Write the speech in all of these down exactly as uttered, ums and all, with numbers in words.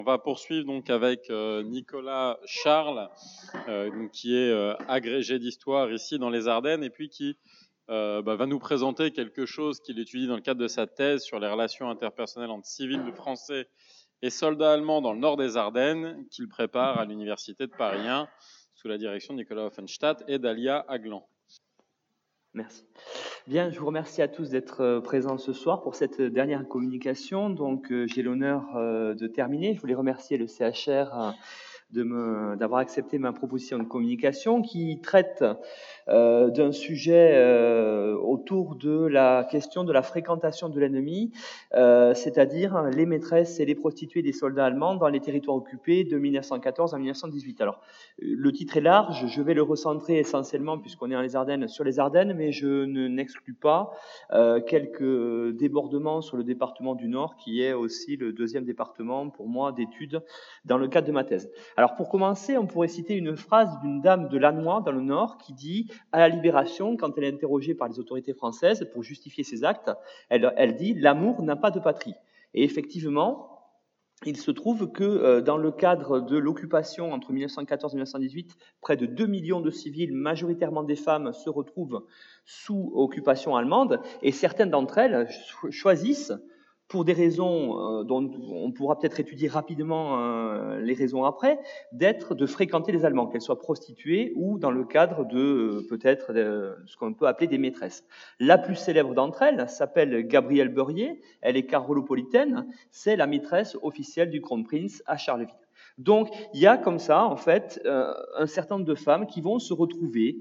On va poursuivre donc avec euh, Nicolas Charles, euh, donc, qui est euh, agrégé d'histoire ici dans les Ardennes et puis qui euh, bah, va nous présenter quelque chose qu'il étudie dans le cadre de sa thèse sur les relations interpersonnelles entre civils français et soldats allemands dans le nord des Ardennes, qu'il prépare à l'université de Paris un sous la direction de Nicolas Offenstadt et d'Alia Aglan. Merci. Bien, je vous remercie à tous d'être présents ce soir pour cette dernière communication. Donc, euh, j'ai l'honneur euh, de terminer. Je voulais remercier le C H R euh, de me, d'avoir accepté ma proposition de communication qui traite euh, d'un sujet euh, autour de la question de la fréquentation de l'ennemi, euh, c'est-à-dire les maîtresses et les prostituées des soldats allemands dans les territoires occupés de mille neuf cent quatorze à mille neuf cent dix-huit. Alors, le titre est large, je vais le recentrer essentiellement, puisqu'on est dans les Ardennes, sur les Ardennes, mais je ne n'exclus pas euh, quelques débordements sur le département du Nord, qui est aussi le deuxième département, pour moi, d'études dans le cadre de ma thèse. Alors, pour commencer, on pourrait citer une phrase d'une dame de Lannoy, dans le Nord, qui dit, à la Libération, quand elle est interrogée par les autorités françaises pour justifier ses actes, elle, elle dit « L'amour n'a pas de patrie ». Et effectivement, il se trouve que euh, dans le cadre de l'occupation entre mille neuf cent quatorze et mille neuf cent dix-huit, près de deux millions de civils, majoritairement des femmes, se retrouvent sous occupation allemande, et certaines d'entre elles cho- choisissent, pour des raisons euh, dont on pourra peut-être étudier rapidement euh, les raisons après, d'être, de fréquenter les Allemands, qu'elles soient prostituées ou dans le cadre de euh, peut-être de, ce qu'on peut appeler des maîtresses. La plus célèbre d'entre elles s'appelle Gabrielle Beurier, elle est carolopolitaine, c'est la maîtresse officielle du Kronprinz à Charleville. Donc, il y a comme ça, en fait, euh, un certain nombre de femmes qui vont se retrouver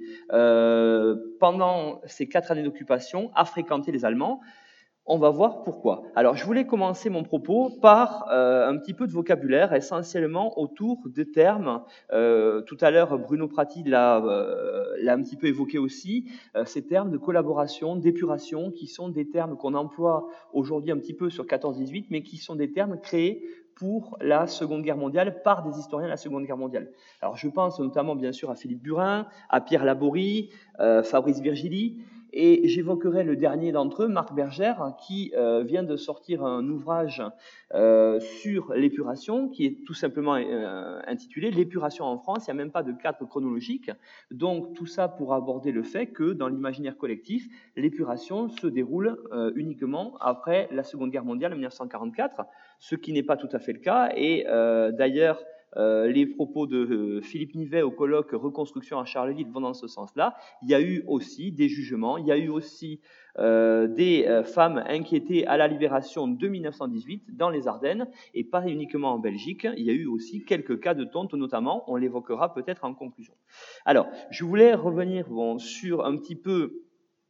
euh, pendant ces quatre années d'occupation à fréquenter les Allemands. On va voir pourquoi. Alors, je voulais commencer mon propos par euh, un petit peu de vocabulaire, essentiellement autour des termes. Euh, tout à l'heure, Bruno Prati l'a, euh, l'a un petit peu évoqué aussi, euh, ces termes de collaboration, d'épuration, qui sont des termes qu'on emploie aujourd'hui un petit peu sur quatorze dix-huit, mais qui sont des termes créés pour la Seconde Guerre mondiale par des historiens de la Seconde Guerre mondiale. Alors, je pense notamment, bien sûr, à Philippe Burin, à Pierre Laborie, euh, Fabrice Virgili. Et j'évoquerai le dernier d'entre eux, Marc Bergère, qui euh, vient de sortir un ouvrage euh, sur l'épuration, qui est tout simplement euh, intitulé « L'épuration en France ». Il n'y a même pas de cadre chronologique. Donc tout ça pour aborder le fait que dans l'imaginaire collectif, l'épuration se déroule euh, uniquement après la Seconde Guerre mondiale en mille neuf cent quarante-quatre, ce qui n'est pas tout à fait le cas. Et euh, d'ailleurs, Euh, les propos de euh, Philippe Nivet au colloque Reconstruction à Charleville vont dans ce sens-là. Il y a eu aussi des jugements, il y a eu aussi euh, des euh, femmes inquiétées à la libération de mille neuf cent dix-huit dans les Ardennes, et pas uniquement en Belgique. Il y a eu aussi quelques cas de tonte notamment, on l'évoquera peut-être en conclusion. Alors, je voulais revenir bon, sur un petit peu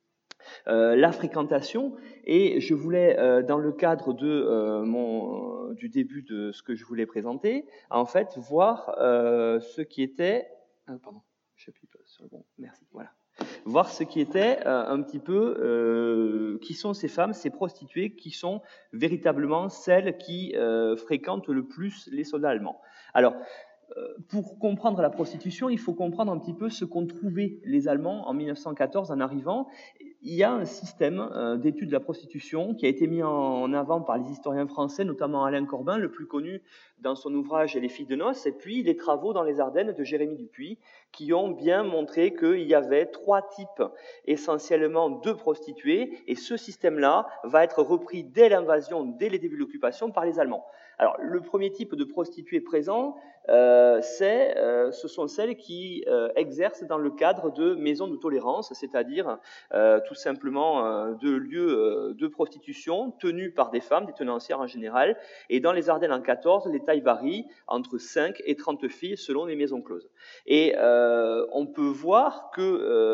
Euh, la fréquentation, et je voulais, euh, dans le cadre de euh, mon, du début de ce que je voulais présenter, en fait, voir euh, ce qui était, ah, pardon, j'appuie pas sur le bon, merci, voilà, voir ce qui était euh, un petit peu, euh, qui sont ces femmes, ces prostituées, qui sont véritablement celles qui euh, fréquentent le plus les soldats allemands. Alors, pour comprendre la prostitution, il faut comprendre un petit peu ce qu'ont trouvé les Allemands en mille neuf cent quatorze en arrivant. Il y a un système euh, d'étude de la prostitution qui a été mis en avant par les historiens français, notamment Alain Corbin, le plus connu dans son ouvrage « Les filles de noces », et puis les travaux dans les Ardennes de Jérémie Dupuy, qui ont bien montré qu'il y avait trois types essentiellement de prostituées, et ce système-là va être repris dès l'invasion, dès les débuts de l'occupation, par les Allemands. Alors, le premier type de prostituée présent, euh, c'est, euh, ce sont celles qui euh, exercent dans le cadre de maisons de tolérance, c'est-à-dire euh, tout simplement euh, de lieux euh, de prostitution tenus par des femmes, des tenancières en général. Et dans les Ardennes en quatorze, les tailles varient entre cinq et trente filles selon les maisons closes. Et euh, on peut voir que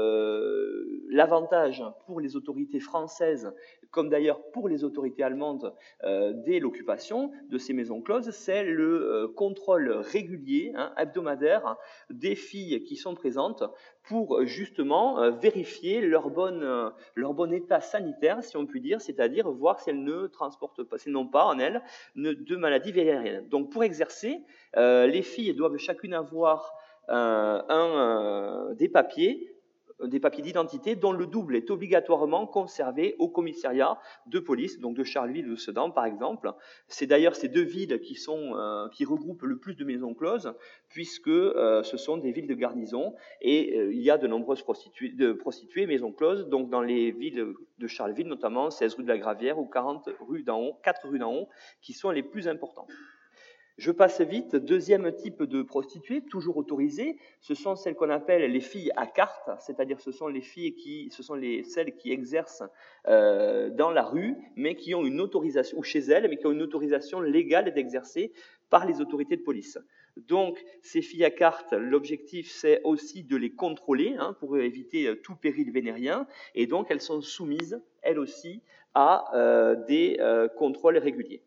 euh, l'avantage pour les autorités françaises, comme d'ailleurs pour les autorités allemandes euh, dès l'occupation de ces maisons closes, c'est le euh, contrôle régulier, hein, hebdomadaire, hein, des filles qui sont présentes pour justement euh, vérifier leur, bonne, euh, leur bon état sanitaire, si on peut dire, c'est-à-dire voir si elles ne transportent pas, si elles n'ont pas en elles de maladies vénériennes. Donc pour exercer, euh, les filles doivent chacune avoir euh, un, euh, des papiers des papiers d'identité dont le double est obligatoirement conservé au commissariat de police, donc de Charleville ou de Sedan par exemple. C'est d'ailleurs ces deux villes qui, sont, euh, qui regroupent le plus de maisons closes, puisque euh, ce sont des villes de garnison, et euh, il y a de nombreuses prostituées, de prostituées maisons closes, donc dans les villes de Charleville notamment, seize rue de la Gravière ou quarante rue d'Anhon, quatre rue d'Anhon, qui sont les plus importantes. Je passe vite. Deuxième type de prostituées, toujours autorisées, ce sont celles qu'on appelle les filles à carte, c'est-à-dire ce sont les filles qui, ce sont les, celles qui exercent euh, dans la rue, mais qui ont une autorisation, ou chez elles, mais qui ont une autorisation légale d'exercer par les autorités de police. Donc, ces filles à carte, l'objectif, c'est aussi de les contrôler, hein, pour éviter tout péril vénérien, et donc elles sont soumises, elles aussi, à euh, des euh, contrôles réguliers.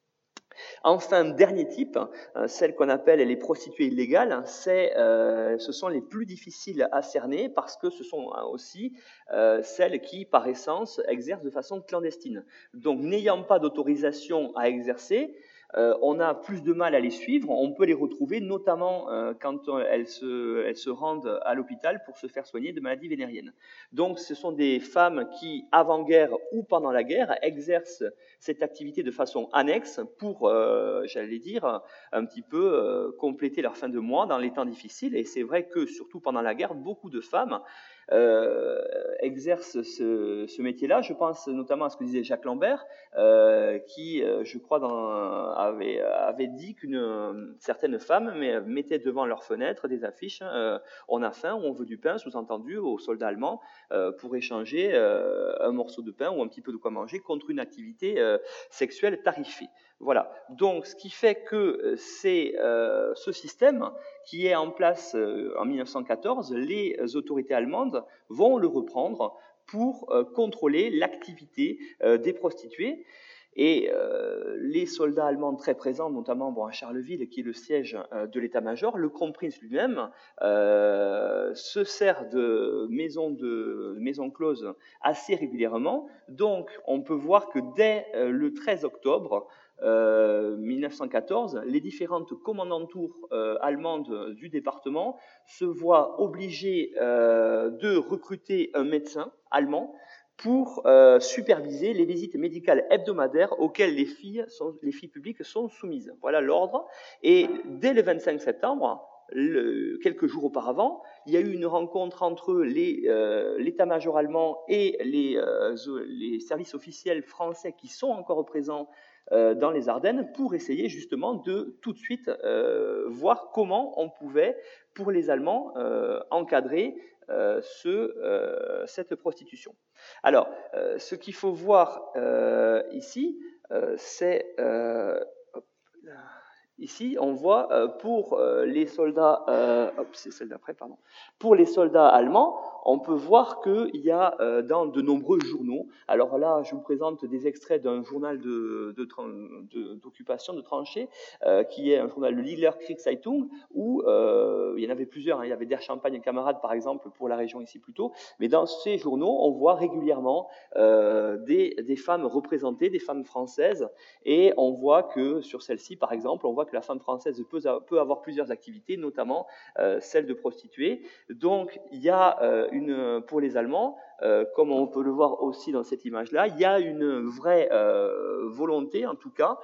Enfin, dernier type, celles qu'on appelle les prostituées illégales, c'est, euh, ce sont les plus difficiles à cerner parce que ce sont aussi euh, celles qui, par essence, exercent de façon clandestine. Donc, n'ayant pas d'autorisation à exercer, euh, on a plus de mal à les suivre. On peut les retrouver notamment euh, quand elles se, elles se rendent à l'hôpital pour se faire soigner de maladies vénériennes. Donc, ce sont des femmes qui, avant-guerre ou pendant la guerre, exercent cette activité de façon annexe pour, euh, j'allais dire, un petit peu euh, compléter leur fin de mois dans les temps difficiles. Et c'est vrai que, surtout pendant la guerre, beaucoup de femmes euh, exercent ce, ce métier-là. Je pense notamment à ce que disait Jacques Lambert, euh, qui, euh, je crois, dans, avait, avait dit qu'une euh, certaine femme mais, mettait devant leur fenêtre des affiches euh, « On a faim » ou « On veut du pain », sous-entendu aux soldats allemands, euh, pour échanger euh, un morceau de pain ou un petit peu de quoi manger contre une activité euh, sexuelle tarifée. Voilà. Donc, ce qui fait que c'est euh, ce système qui est en place euh, en mille neuf cent quatorze, les autorités allemandes vont le reprendre pour euh, contrôler l'activité euh, des prostituées. Et euh, les soldats allemands très présents, notamment bon, à Charleville, qui est le siège euh, de l'état-major, le Kronprinz lui-même euh, se sert de maisons de maison closes assez régulièrement. Donc, on peut voir que dès euh, le treize octobre euh, mille neuf cent quatorze, les différentes commandantours euh, allemandes du département se voient obligées euh, de recruter un médecin allemand pour euh, superviser les visites médicales hebdomadaires auxquelles les filles, sont, les filles publiques sont soumises. Voilà l'ordre. Et dès le vingt-cinq septembre, le, quelques jours auparavant, il y a eu une rencontre entre les, euh, l'état-major allemand et les, euh, les services officiels français qui sont encore présents euh, dans les Ardennes pour essayer justement de tout de suite euh, voir comment on pouvait, pour les Allemands, euh, encadrer Euh, ce, euh, cette prostitution. Alors, euh, ce qu'il faut voir euh, ici, euh, c'est euh, hop, là, ici, on voit euh, pour euh, les soldats, euh, hop, c'est celle d'après, pardon. Pour les soldats allemands, on peut voir qu'il y a euh, dans de nombreux journaux. Alors là, je vous présente des extraits d'un journal de, de, de, d'occupation, de tranchée, euh, qui est un journal, le Liller Kriegszeitung, où euh, il y en avait plusieurs. Hein. Il y avait Der Champagne Camarade, par exemple, pour la région ici plutôt. Mais dans ces journaux, on voit régulièrement euh, des, des femmes représentées, des femmes françaises, et on voit que sur celle-ci, par exemple, on voit que la femme française peut, peut avoir plusieurs activités, notamment euh, celle de prostituée. Donc, il y a euh, une, pour les Allemands, euh, comme on peut le voir aussi dans cette image-là, il y a une vraie euh, volonté, en tout cas,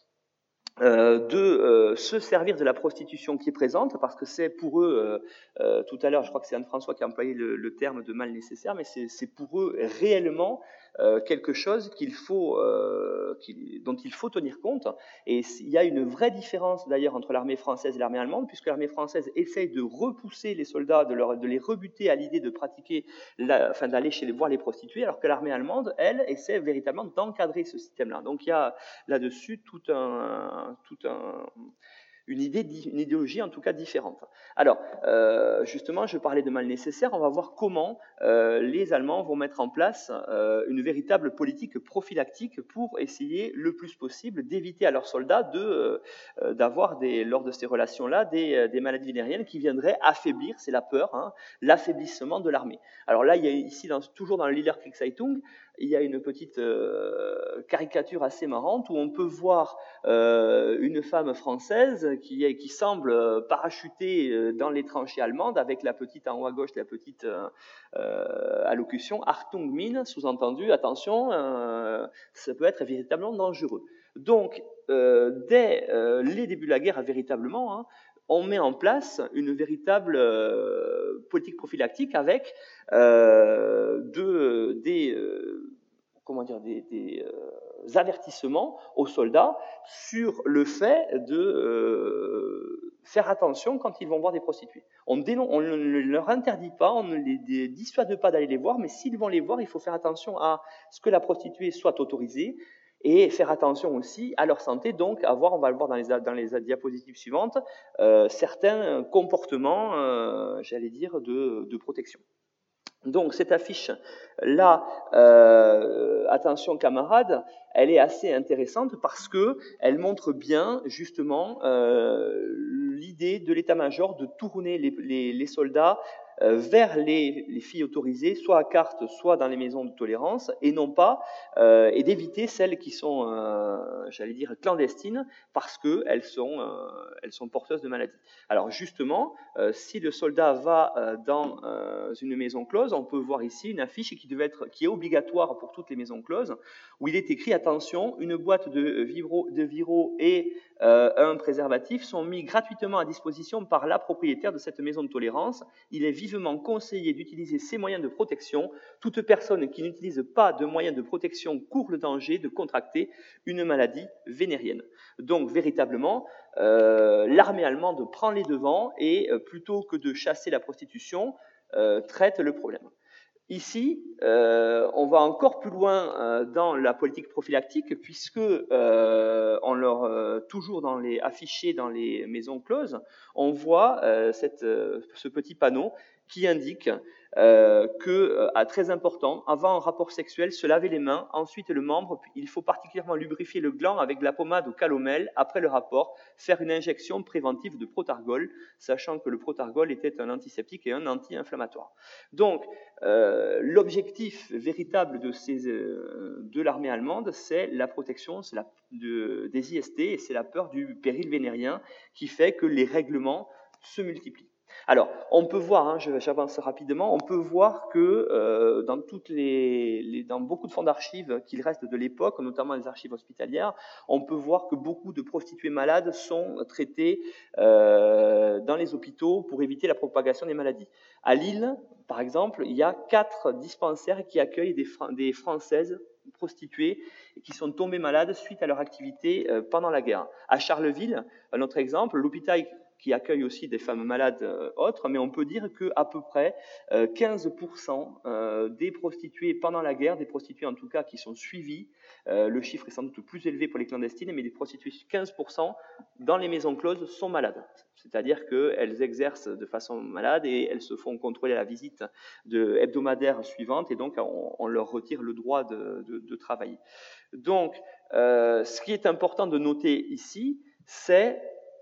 Euh, de euh, se servir de la prostitution qui est présente, parce que c'est pour eux, euh, euh, tout à l'heure, je crois que c'est Anne-François qui a employé le, le terme de mal nécessaire, mais c'est, c'est pour eux réellement euh, quelque chose qu'il faut, euh, qu'il, dont il faut tenir compte. Et il y a une vraie différence d'ailleurs entre l'armée française et l'armée allemande, puisque l'armée française essaye de repousser les soldats, de, leur, de les rebuter à l'idée de pratiquer, la, enfin d'aller chez les, voir les prostituées, alors que l'armée allemande, elle, essaie véritablement d'encadrer ce système-là. Donc il y a là-dessus tout un, tout un une idée, une idéologie en tout cas différente. Alors, euh, justement, je parlais de mal nécessaire, on va voir comment euh, les Allemands vont mettre en place euh, une véritable politique prophylactique pour essayer le plus possible d'éviter à leurs soldats de, euh, d'avoir, des, lors de ces relations-là, des, des maladies vénériennes qui viendraient affaiblir, c'est la peur, hein, l'affaiblissement de l'armée. Alors là, il y a ici, dans, toujours dans le Liller Kriegszeitung, il y a une petite euh, caricature assez marrante où on peut voir euh, une femme française qui, est, qui semble parachuter dans les tranchées allemandes avec la petite en haut à gauche, la petite euh, euh, allocution Achtung Mine, sous-entendu, attention, euh, ça peut être véritablement dangereux. Donc, euh, dès euh, les débuts de la guerre, véritablement, hein, on met en place une véritable euh, politique prophylactique avec euh, de, des, euh, comment dire, des, des euh, avertissements aux soldats sur le fait de euh, faire attention quand ils vont voir des prostituées. On, dénon- on ne leur interdit pas, on ne les dissuade pas d'aller les voir, mais s'ils vont les voir, il faut faire attention à ce que la prostituée soit autorisée, et faire attention aussi à leur santé, donc avoir, on va le voir dans les, dans les diapositives suivantes, euh, certains comportements, euh, j'allais dire, de, de protection. Donc cette affiche-là, euh, attention camarades, elle est assez intéressante parce qu'elle montre bien justement euh, l'idée de l'état-major de tourner les, les, les soldats euh, vers les, les filles autorisées, soit à carte, soit dans les maisons de tolérance, et non pas, euh, et d'éviter celles qui sont, euh, j'allais dire, clandestines, parce qu'elles sont, euh, elles sont porteuses de maladies. Alors justement, euh, si le soldat va euh, dans euh, une maison close, on peut voir ici une affiche qui, devait être, qui est obligatoire pour toutes les maisons closes, où il est écrit, attention, une boîte de viro, de viro et euh, un préservatif sont mis gratuitement à disposition par la propriétaire de cette maison de tolérance. Il est vivement conseillé d'utiliser ces moyens de protection. Toute personne qui n'utilise pas de moyens de protection court le danger de contracter une maladie vénérienne. Donc, véritablement, euh, l'armée allemande prend les devants et, euh, plutôt que de chasser la prostitution, euh, traite le problème. Ici, euh, on va encore plus loin euh, dans la politique prophylactique, puisque euh, on leur, euh, toujours dans les affichés dans les maisons closes, on voit euh, cette, euh, ce petit panneau qui indique euh, que, euh, très important, avant un rapport sexuel, se laver les mains, ensuite le membre, il faut particulièrement lubrifier le gland avec de la pommade au calomel, après le rapport, faire une injection préventive de protargol, sachant que le protargol était un antiseptique et un anti-inflammatoire. Donc, euh, l'objectif véritable de, ces, euh, de l'armée allemande, c'est la protection c'est la, de, des I S T, et c'est la peur du péril vénérien qui fait que les règlements se multiplient. Alors, on peut voir, hein, j'avance rapidement, on peut voir que euh, dans, toutes les, les, dans beaucoup de fonds d'archives qu'il reste de l'époque, notamment les archives hospitalières, on peut voir que beaucoup de prostituées malades sont traitées euh, dans les hôpitaux pour éviter la propagation des maladies. À Lille, par exemple, il y a quatre dispensaires qui accueillent des, des Françaises prostituées qui sont tombées malades suite à leur activité euh, pendant la guerre. À Charleville, un autre exemple, l'hôpital qui accueille aussi des femmes malades euh, autres, mais on peut dire qu'à peu près euh, quinze pour cent euh, des prostituées pendant la guerre, des prostituées en tout cas qui sont suivies, euh, le chiffre est sans doute plus élevé pour les clandestines, mais des prostituées, quinze pour cent dans les maisons closes sont malades. C'est-à-dire qu'elles exercent de façon malade et elles se font contrôler à la visite de, hebdomadaire suivante, et donc on, on leur retire le droit de, de, de travailler. Donc, euh, ce qui est important de noter ici, c'est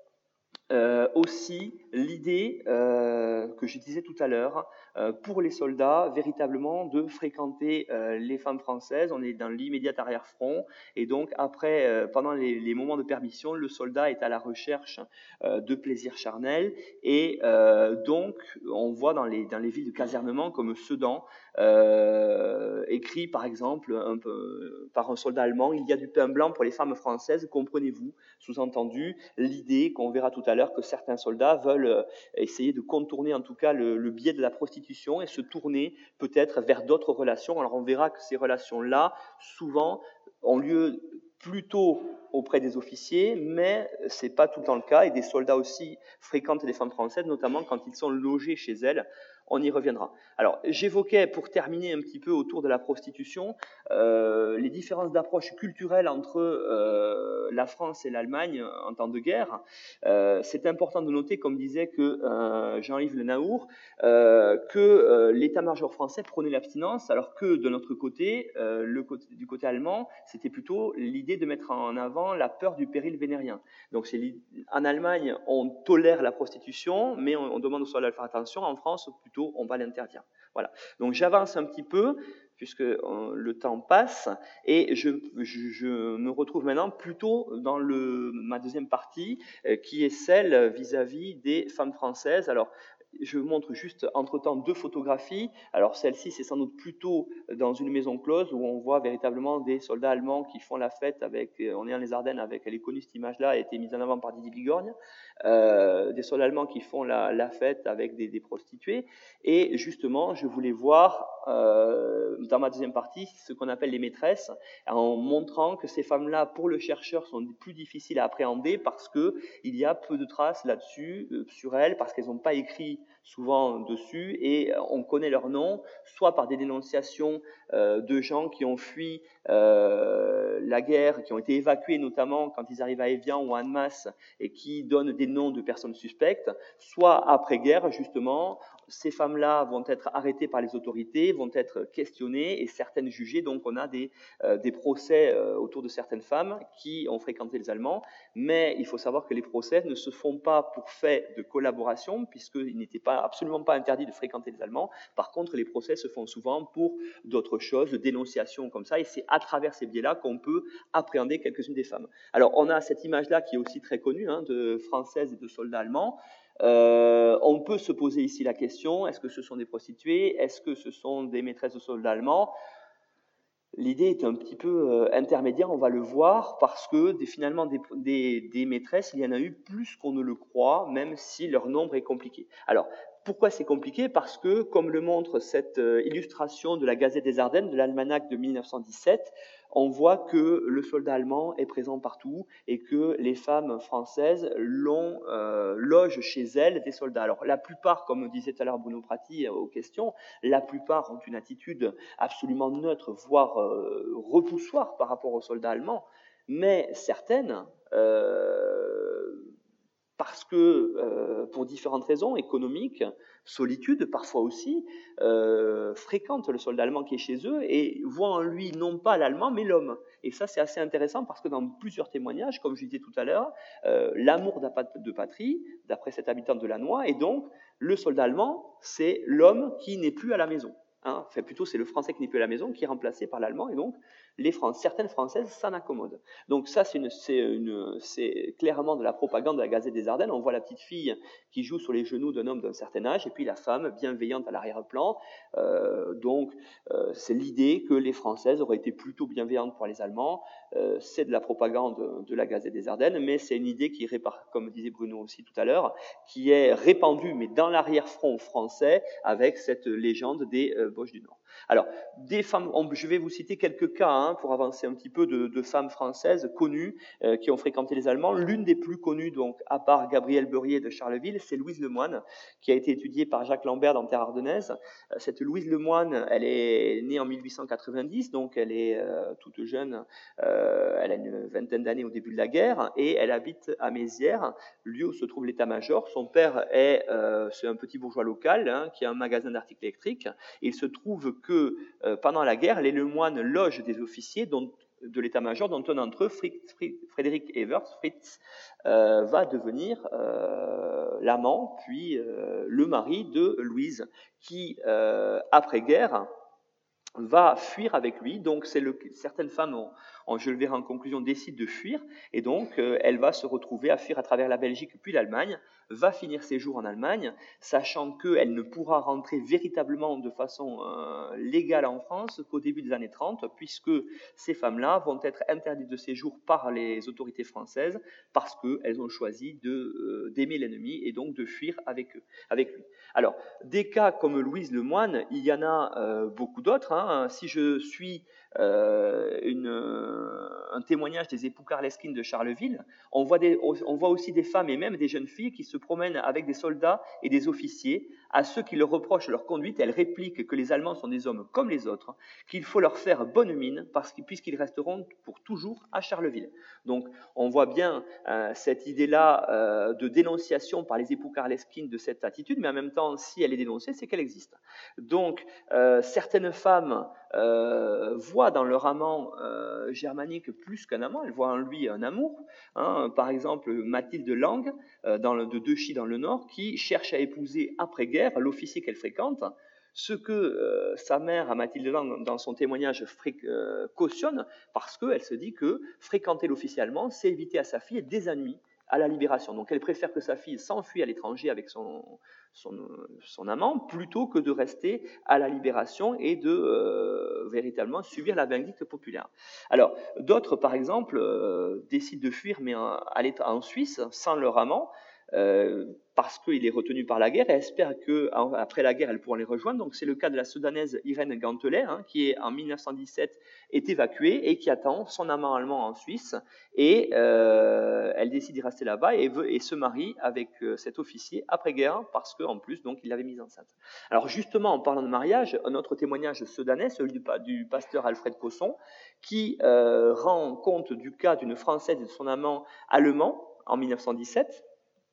Euh, aussi l'idée euh, que je disais tout à l'heure, euh, pour les soldats, véritablement de fréquenter euh, les femmes françaises. On est dans l'immédiat arrière-front, et donc après, euh, pendant les, les moments de permission, le soldat est à la recherche euh, de plaisir charnel, et euh, donc on voit dans les, dans les villes de casernement comme Sedan, euh, écrit par exemple un peu, par un soldat allemand, il y a du pain blanc pour les femmes françaises, comprenez-vous, sous-entendu l'idée qu'on verra tout à l'heure que certains soldats veulent essayer de contourner en tout cas le, le biais de la prostitution et se tourner peut-être vers d'autres relations. Alors on verra que ces relations-là, souvent, ont lieu plutôt auprès des officiers, mais ce n'est pas tout le temps le cas, et des soldats aussi fréquentent des femmes françaises, notamment quand ils sont logés chez elles. On y reviendra. Alors, j'évoquais, pour terminer un petit peu autour de la prostitution, euh, les différences d'approche culturelle entre euh, la France et l'Allemagne en temps de guerre. Euh, c'est important de noter, comme disait que euh, Jean-Yves Le Naour, euh, que euh, l'état-major français prônait l'abstinence, alors que de notre côté, euh, le côté, du côté allemand, c'était plutôt l'idée de mettre en avant la peur du péril vénérien. Donc, c'est, en Allemagne, on tolère la prostitution, mais on, on demande aux soldats de faire attention. En France, plutôt, on va l'interdire. Voilà. Donc, j'avance un petit peu. puisque euh, le temps passe, et je, je, je me retrouve maintenant plutôt dans le, ma deuxième partie, euh, qui est celle vis-à-vis des femmes françaises. Alors, je vous montre juste entre-temps deux photographies. Alors celle-ci, c'est sans doute plutôt dans une maison close où on voit véritablement des soldats allemands qui font la fête avec, on est dans les Ardennes, avec, elle est connue cette image-là, elle a été mise en avant par Didier Bigorgne, euh, des soldats allemands qui font la, la fête avec des, des prostituées. Et justement, je voulais voir euh, dans ma deuxième partie ce qu'on appelle les maîtresses, en montrant que ces femmes-là, pour le chercheur, sont plus difficiles à appréhender parce que il y a peu de traces là-dessus, euh, sur elles, parce qu'elles n'ont pas écrit souvent dessus, et on connaît leur nom, soit par des dénonciations euh, de gens qui ont fui euh, la guerre, qui ont été évacués notamment quand ils arrivent à Évian ou à Annemasse, et qui donnent des noms de personnes suspectes, soit après-guerre, justement, ces femmes-là vont être arrêtées par les autorités, vont être questionnées et certaines jugées. Donc on a des, euh, des procès euh, autour de certaines femmes qui ont fréquenté les Allemands, mais il faut savoir que les procès ne se font pas pour fait de collaboration, puisqu'il n'était pas, absolument pas interdit de fréquenter les Allemands. Par contre, les procès se font souvent pour d'autres choses, de dénonciation comme ça, et c'est à travers ces biais-là qu'on peut appréhender quelques-unes des femmes. Alors on a cette image-là qui est aussi très connue, hein, de Françaises et de soldats allemands. Euh, on peut se poser ici la question, est-ce que ce sont des prostituées? Est-ce que ce sont des maîtresses de soldats allemands? L'idée est un petit peu euh, intermédiaire, on va le voir, parce que des, finalement des, des, des maîtresses, il y en a eu plus qu'on ne le croit, même si leur nombre est compliqué. Alors, pourquoi c'est compliqué? Parce que, comme le montre cette euh, illustration de la Gazette des Ardennes, de l'almanach de mille neuf cent dix-sept, on voit que le soldat allemand est présent partout et que les femmes françaises l'ont, euh, logent chez elles des soldats. Alors, la plupart, comme disait tout à l'heure Bruno Prati aux questions, la plupart ont une attitude absolument neutre, voire euh, repoussoire par rapport aux soldats allemands, mais certaines, euh, parce que, euh, pour différentes raisons, économiques, solitude parfois aussi, euh, fréquentent le soldat allemand qui est chez eux et voient en lui non pas l'allemand mais l'homme. Et ça c'est assez intéressant parce que dans plusieurs témoignages, comme je disais tout à l'heure, euh, l'amour de patrie, d'après cette habitante de Lannoy, et donc le soldat allemand, c'est l'homme qui n'est plus à la maison. Hein, enfin, plutôt, c'est le français qui n'est plus à la maison qui est remplacé par l'allemand, et donc les Français, certaines Françaises s'en accommodent. Donc ça, c'est, une, c'est, une, c'est clairement de la propagande de la Gazette des Ardennes. On voit la petite fille qui joue sur les genoux d'un homme d'un certain âge, et puis la femme bienveillante à l'arrière-plan. Euh, donc euh, c'est l'idée que les Françaises auraient été plutôt bienveillantes pour les Allemands. Euh, c'est de la propagande de la Gazette des Ardennes, mais c'est une idée qui est, comme disait Bruno aussi tout à l'heure, qui est répandue, mais dans l'arrière-front français, avec cette légende des euh, Boches du Nord. Alors, des femmes, on, je vais vous citer quelques cas hein, pour avancer un petit peu de, de femmes françaises connues euh, qui ont fréquenté les Allemands. L'une des plus connues, donc, à part Gabrielle Beurier de Charleville, c'est Louise Lemoine, qui a été étudiée par Jacques Lambert dans Terre ardennaise. Euh, cette Louise Lemoine, elle est née en mille huit cent quatre-vingt-dix, donc elle est euh, toute jeune, euh, elle a une vingtaine d'années au début de la guerre, et elle habite à Mézières, lieu où se trouve l'état-major. Son père est, euh, c'est un petit bourgeois local hein, qui a un magasin d'articles électriques. Il se trouve que euh, pendant la guerre, les Lemoine logent des officiers dont, de l'état-major, dont un d'entre eux, Frédéric Evers, Fritz, euh, va devenir euh, l'amant, puis euh, le mari de Louise, qui, euh, après-guerre, va fuir avec lui. Donc c'est le, certaines femmes, ont, ont, je le verrai en conclusion, décident de fuir, et donc euh, elle va se retrouver à fuir à travers la Belgique puis l'Allemagne, va finir ses jours en Allemagne, sachant qu'elle ne pourra rentrer véritablement de façon euh, légale en France qu'au début des années trente, puisque ces femmes-là vont être interdites de séjour par les autorités françaises parce qu'elles ont choisi de, euh, d'aimer l'ennemi et donc de fuir avec, eux, avec lui. Alors, des cas comme Louise Lemoine, il y en a euh, beaucoup d'autres. Hein. Si je suis euh, une, un témoignage des époux Karleskin de Charleville, on voit, des, on voit aussi des femmes et même des jeunes filles qui se promènent avec des soldats et des officiers. À ceux qui leur reprochent leur conduite, elles répliquent que les Allemands sont des hommes comme les autres, qu'il faut leur faire bonne mine parce qu'ils, puisqu'ils resteront pour toujours à Charleville. Donc, on voit bien euh, cette idée-là euh, de dénonciation par les époux Karleskin de cette attitude, mais en même temps, si elle est dénoncée, c'est qu'elle existe. Donc, euh, certaines femmes euh, voient dans leur amant euh, germanique plus qu'un amant, elles voient en lui un amour. Hein, par exemple, Mathilde Lang, euh, dans le, de Dechy dans le Nord, qui cherche à épouser après-guerre l'officier qu'elle fréquente. Ce que euh, sa mère, Mathilde Lang, dans son témoignage, euh, cautionne, parce qu'elle se dit que fréquenter l'officier allemand, c'est éviter à sa fille des ennuis à la libération. Donc elle préfère que sa fille s'enfuit à l'étranger avec son, son, son amant, plutôt que de rester à la libération et de euh, véritablement subir la vindicte populaire. Alors, d'autres, par exemple, euh, décident de fuir, mais en, aller en Suisse, sans leur amant, euh, parce qu'il est retenu par la guerre, et espèrent qu'après la guerre, elles pourront les rejoindre. Donc c'est le cas de la Soudanaise Irène Gantelet, hein, qui est en mille neuf cent dix-sept est évacuée et qui attend son amant allemand en Suisse, et euh, elle décide d'y rester là-bas et, veut, et se marie avec euh, cet officier après-guerre, parce qu'en plus, donc, il l'avait mise enceinte. Alors justement, en parlant de mariage, un autre témoignage soudanais, celui du, du pasteur Alfred Cosson, qui euh, rend compte du cas d'une Française et de son amant allemand en mille neuf cent dix-sept.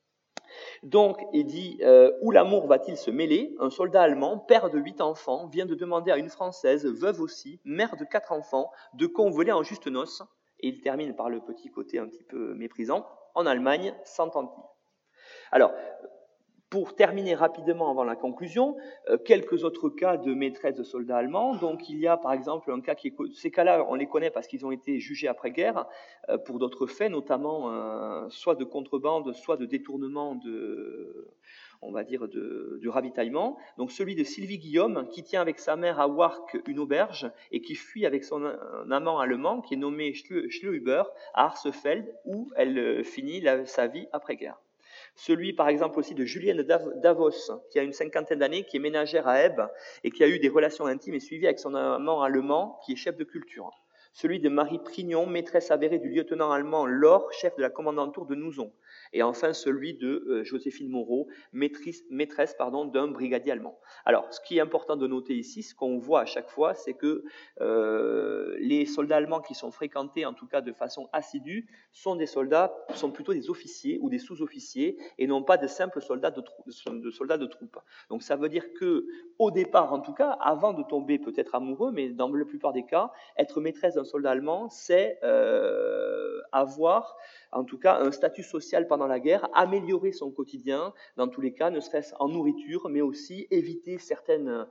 Donc, il dit euh, « Où l'amour va-t-il se mêler ? Un soldat allemand, père de huit enfants, vient de demander à une Française, veuve aussi, mère de quatre enfants, de convoler en juste noces. » Et il termine par le petit côté un petit peu méprisant. « En Allemagne, s'entend-il » Alors, pour terminer rapidement avant la conclusion, euh, quelques autres cas de maîtresse de soldats allemands. Donc, il y a par exemple un cas qui est... Ces cas-là, on les connaît parce qu'ils ont été jugés après-guerre euh, pour d'autres faits, notamment euh, soit de contrebande, soit de détournement de... on va dire, de, du ravitaillement. Donc celui de Sylvie Guillaume, qui tient avec sa mère à Wark une auberge et qui fuit avec son amant allemand, qui est nommé Schleuber, à Harsefeld, où elle finit la, sa vie après-guerre. Celui, par exemple, aussi de Julienne Davos, qui a une cinquantaine d'années, qui est ménagère à Ebbe et qui a eu des relations intimes et suivies avec son amant allemand, qui est chef de culture. Celui de Marie Prignon, maîtresse avérée du lieutenant allemand Laure, chef de la commandanture de Nouzon. Et enfin, celui de euh, Joséphine Moreau, maîtresse, maîtresse pardon, d'un brigadier allemand. Alors, ce qui est important de noter ici, ce qu'on voit à chaque fois, c'est que euh, les soldats allemands qui sont fréquentés, en tout cas de façon assidue, sont des soldats, sont plutôt des officiers ou des sous-officiers, et non pas de simples soldats de, trou- de soldats de troupes. Donc, ça veut dire que, au départ, en tout cas, avant de tomber peut-être amoureux, mais dans la plupart des cas, être maîtresse d'un soldat allemand, c'est euh, avoir, en tout cas, un statut social pendant la guerre, améliorer son quotidien, dans tous les cas, ne serait-ce en nourriture, mais aussi éviter certaines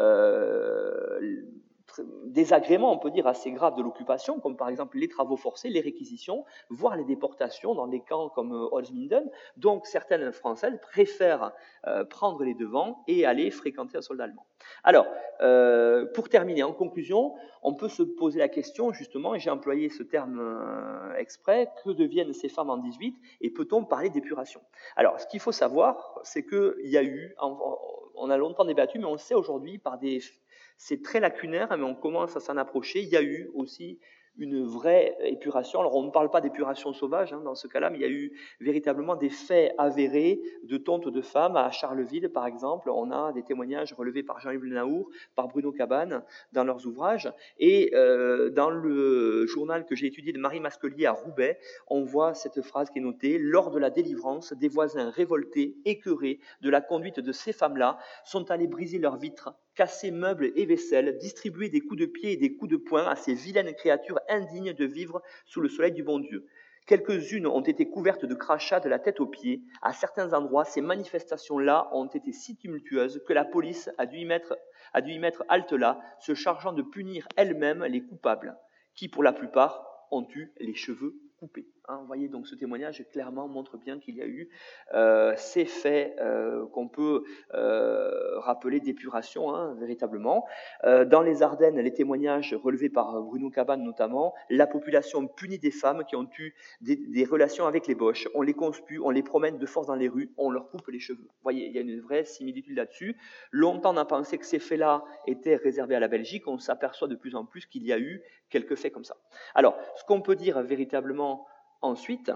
euh, désagréments, on peut dire, assez graves de l'occupation, comme par exemple les travaux forcés, les réquisitions, voire les déportations dans des camps comme Holzminden. Donc certaines Françaises préfèrent euh, prendre les devants et aller fréquenter un soldat allemand. Alors, euh, pour terminer, en conclusion, on peut se poser la question, justement, et j'ai employé ce terme euh, exprès, que deviennent ces femmes en dix-huit, et peut-on parler d'épuration ? Alors, ce qu'il faut savoir, c'est qu'il y a eu, on a longtemps débattu, mais on sait aujourd'hui, par des, c'est très lacunaire, mais on commence à s'en approcher, il y a eu aussi une vraie épuration. Alors, on ne parle pas d'épuration sauvage hein, dans ce cas-là, mais il y a eu véritablement des faits avérés de tontes de femmes. À Charleville, par exemple, on a des témoignages relevés par Jean-Yves Le Naour, par Bruno Cabane, dans leurs ouvrages. Et euh, dans le journal que j'ai étudié de Marie Masquelier à Roubaix, on voit cette phrase qui est notée « Lors de la délivrance, des voisins révoltés, écœurés de la conduite de ces femmes-là, sont allés briser leurs vitres, casser meubles et vaisselle, distribuer des coups de pied et des coups de poing à ces vilaines créatures indignes de vivre sous le soleil du bon Dieu. Quelques-unes ont été couvertes de crachats de la tête aux pieds. À certains endroits, ces manifestations-là ont été si tumultueuses que la police a dû y mettre, a dû y mettre halte là, se chargeant de punir elle-même les coupables, qui pour la plupart ont eu les cheveux coupés. Hein, vous voyez, donc ce témoignage clairement montre bien qu'il y a eu euh, ces faits euh, qu'on peut euh, rappeler d'épuration, hein, véritablement. Euh, dans les Ardennes, les témoignages relevés par Bruno Cabane notamment, la population punit des femmes qui ont eu des, des relations avec les boches. On les conspue, on les promène de force dans les rues, on leur coupe les cheveux. Vous voyez, il y a une vraie similitude là-dessus. Longtemps, on a pensé que ces faits-là étaient réservés à la Belgique. On s'aperçoit de plus en plus qu'il y a eu quelques faits comme ça. Alors, ce qu'on peut dire véritablement ensuite,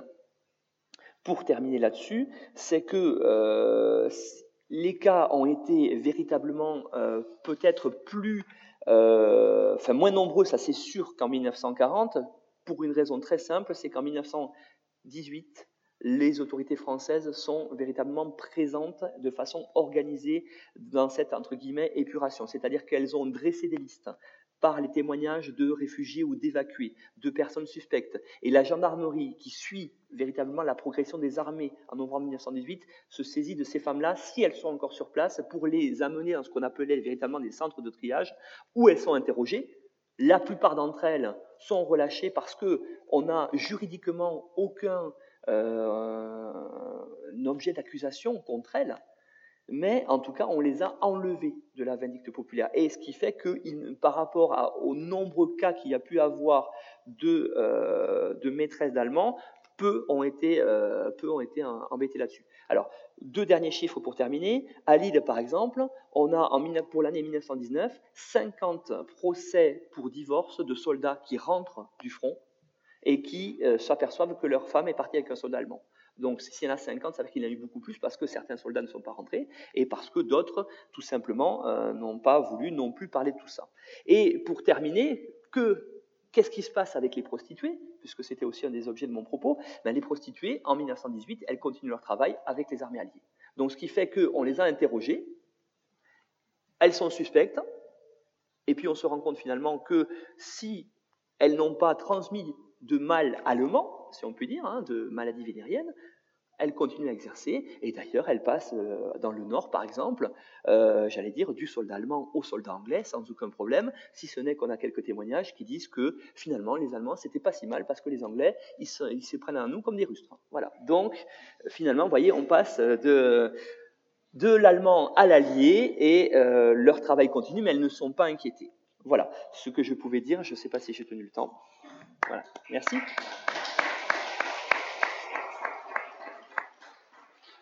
pour terminer là-dessus, c'est que euh, les cas ont été véritablement euh, peut-être plus, euh, enfin moins nombreux, ça c'est sûr, qu'en mille neuf cent quarante, pour une raison très simple, c'est qu'en mille neuf cent dix-huit, les autorités françaises sont véritablement présentes de façon organisée dans cette, entre guillemets, épuration. C'est-à-dire qu'elles ont dressé des listes par les témoignages de réfugiés ou d'évacués, de personnes suspectes. Et la gendarmerie, qui suit véritablement la progression des armées en novembre mille neuf cent dix-huit, se saisit de ces femmes-là, si elles sont encore sur place, pour les amener dans ce qu'on appelait véritablement des centres de triage, où elles sont interrogées. La plupart d'entre elles sont relâchées parce qu'on n'a juridiquement aucun euh, objet d'accusation contre elles, mais en tout cas, on les a enlevées de la vindicte populaire. Et ce qui fait que, il, par rapport à, aux nombreux cas qu'il y a pu avoir de, euh, de maîtresses d'Allemands, peu ont été, euh, peu ont été embêtés là-dessus. Alors, deux derniers chiffres pour terminer. À Lille, par exemple, on a en, pour l'année mille neuf cent dix-neuf cinquante procès pour divorce de soldats qui rentrent du front et qui euh, s'aperçoivent que leur femme est partie avec un soldat allemand. Donc, s'il y en a cinquante, ça veut dire qu'il y en a eu beaucoup plus parce que certains soldats ne sont pas rentrés et parce que d'autres, tout simplement, euh, n'ont pas voulu non plus parler de tout ça. Et pour terminer, que, qu'est-ce qui se passe avec les prostituées ? Puisque c'était aussi un des objets de mon propos, ben, les prostituées, en mille neuf cent dix-huit, elles continuent leur travail avec les armées alliées. Donc, ce qui fait qu'on les a interrogées, elles sont suspectes, et puis on se rend compte finalement que si elles n'ont pas transmis de mal allemand, si on peut dire, hein, de maladie vénérienne, elles continuent à exercer, et d'ailleurs elles passent euh, dans le Nord par exemple, euh, j'allais dire du soldat allemand au soldat anglais sans aucun problème, si ce n'est qu'on a quelques témoignages qui disent que finalement les Allemands c'était pas si mal parce que les Anglais ils se, ils se prennent à nous comme des rustres. Voilà. Donc finalement vous voyez on passe de, de l'allemand à l'allié et euh, leur travail continue mais elles ne sont pas inquiétées. Voilà ce que je pouvais dire, je ne sais pas si j'ai tenu le temps. Voilà, merci.